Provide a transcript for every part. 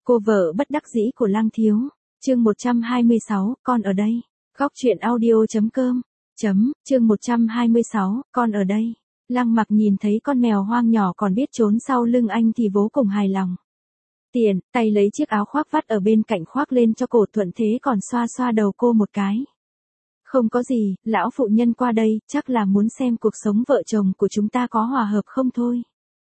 Cô vợ bất đắc dĩ của Lăng Thiếu. Chương 126, con ở đây. Góc truyện audio.com. Chương 126, con ở đây. Lăng Mặc nhìn thấy con mèo hoang nhỏ còn biết trốn sau lưng anh thì vô cùng hài lòng. Tiền, tay lấy chiếc áo khoác vắt ở bên cạnh khoác lên cho cổ, thuận thế còn xoa xoa đầu cô một cái. Không có gì, lão phụ nhân qua đây, chắc là muốn xem cuộc sống vợ chồng của chúng ta có hòa hợp không thôi.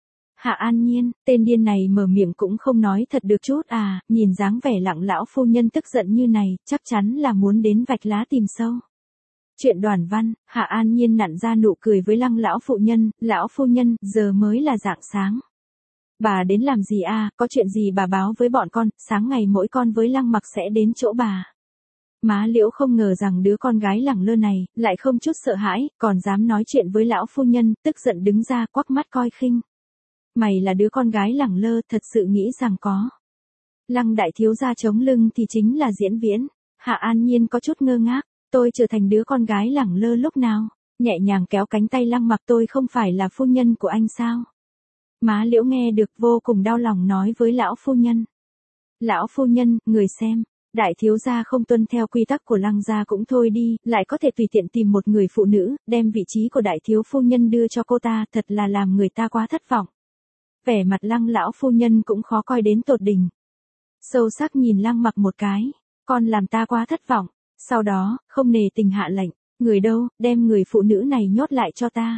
Hạ An Nhiên, tên điên này mở miệng cũng không nói thật được chút à, nhìn dáng vẻ lặng lão phu nhân tức giận như này, chắc chắn là muốn đến vạch lá tìm sâu. Chuyện Đoàn Văn, Hạ An Nhiên nặn ra nụ cười với Lăng lão phu nhân, giờ mới là rạng sáng. Bà đến làm gì à, có chuyện gì bà báo với bọn con, sáng ngày mỗi con với Lăng Mặc sẽ đến chỗ bà. Má Liễu không ngờ rằng đứa con gái lẳng lơ này, lại không chút sợ hãi, còn dám nói chuyện với lão phu nhân, tức giận đứng ra quắc mắt coi khinh. Mày là đứa con gái lẳng lơ, thật sự nghĩ rằng có. Lăng đại thiếu gia chống lưng thì chính là diễn viễn. Hạ An Nhiên có chút ngơ ngác, tôi trở thành đứa con gái lẳng lơ lúc nào, nhẹ nhàng kéo cánh tay Lăng Mặc, tôi không phải là phu nhân của anh sao. Má Liễu nghe được vô cùng đau lòng nói với lão phu nhân. Lão phu nhân, người xem. Đại thiếu gia không tuân theo quy tắc của Lăng gia cũng thôi đi, lại có thể tùy tiện tìm một người phụ nữ, đem vị trí của đại thiếu phu nhân đưa cho cô ta, thật là làm người ta quá thất vọng. Vẻ mặt Lăng lão phu nhân cũng khó coi đến tột đỉnh. Sâu sắc nhìn Lăng Mặc một cái, con làm ta quá thất vọng, sau đó, không nề tình hạ lệnh, người đâu, đem người phụ nữ này nhốt lại cho ta.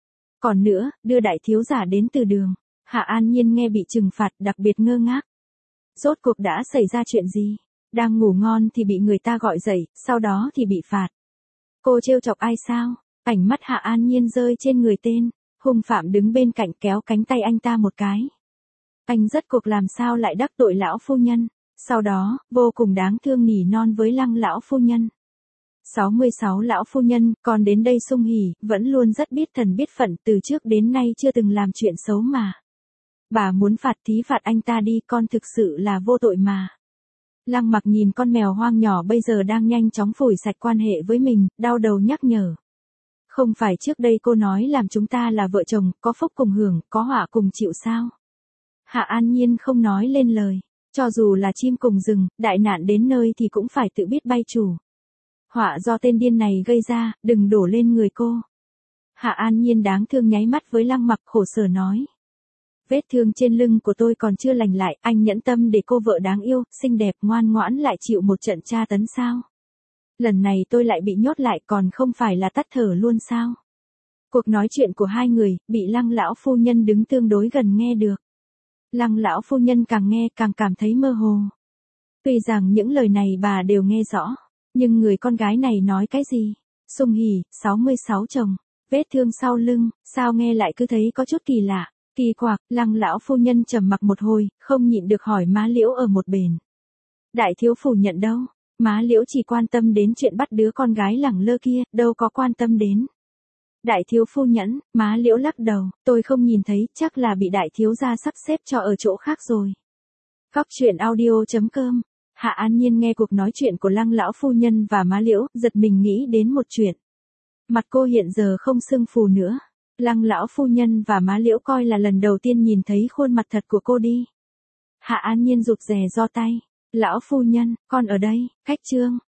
Còn nữa, đưa đại thiếu giả đến từ đường. Hạ An Nhiên nghe bị trừng phạt đặc biệt ngơ ngác. Rốt cuộc đã xảy ra chuyện gì? Đang ngủ ngon thì bị người ta gọi dậy, sau đó thì bị phạt. Cô trêu chọc ai sao? Ánh mắt Hạ An Nhiên rơi trên người tên hung phạm đứng bên cạnh, kéo cánh tay anh ta một cái. Anh rất cuộc làm sao lại đắc tội lão phu nhân, sau đó, vô cùng đáng thương nỉ non với Lăng lão phu nhân. 66 lão phu nhân, còn đến đây sung hỉ, vẫn luôn rất biết thần biết phận, từ trước đến nay chưa từng làm chuyện xấu mà. Bà muốn phạt thí phạt anh ta đi, con thực sự là vô tội mà. Lăng Mặc nhìn con mèo hoang nhỏ bây giờ đang nhanh chóng phủi sạch quan hệ với mình, đau đầu nhắc nhở. Không phải trước đây cô nói làm chúng ta là vợ chồng, có phúc cùng hưởng, có họa cùng chịu sao? Hạ An Nhiên không nói lên lời, cho dù là chim cùng rừng, đại nạn đến nơi thì cũng phải tự biết bay chủ. Họa do tên điên này gây ra, đừng đổ lên người cô. Hạ An Nhiên đáng thương nháy mắt với Lăng Mặc, khổ sở nói. Vết thương trên lưng của tôi còn chưa lành lại, anh nhẫn tâm để cô vợ đáng yêu, xinh đẹp, ngoan ngoãn lại chịu một trận tra tấn sao? Lần này tôi lại bị nhốt lại, còn không phải là tắt thở luôn sao? Cuộc nói chuyện của hai người, bị Lăng lão phu nhân đứng tương đối gần nghe được. Lăng lão phu nhân càng nghe càng cảm thấy mơ hồ. Tuy rằng những lời này bà đều nghe rõ, nhưng người con gái này nói cái gì? Sung hỉ, 66 chồng, vết thương sau lưng, sao nghe lại cứ thấy có chút kỳ lạ. Kỳ quặc, Lăng lão phu nhân trầm mặc một hồi, không nhịn được hỏi má Liễu ở một bên. Đại thiếu phủ nhận đâu, má Liễu chỉ quan tâm đến chuyện bắt đứa con gái lẳng lơ kia, đâu có quan tâm đến. Đại thiếu phu nhẫn, má Liễu lắc đầu, tôi không nhìn thấy, chắc là bị đại thiếu gia sắp xếp cho ở chỗ khác rồi. Góc truyện audio.com. Hạ An Nhiên nghe cuộc nói chuyện của Lăng lão phu nhân và má Liễu, giật mình nghĩ đến một chuyện. Mặt cô hiện giờ không sưng phù nữa. Lăng lão phu nhân và má Liễu coi là lần đầu tiên nhìn thấy khuôn mặt thật của cô đi. Hạ An Nhiên rụt rè giơ tay. Lão phu nhân, con ở đây, cách chương.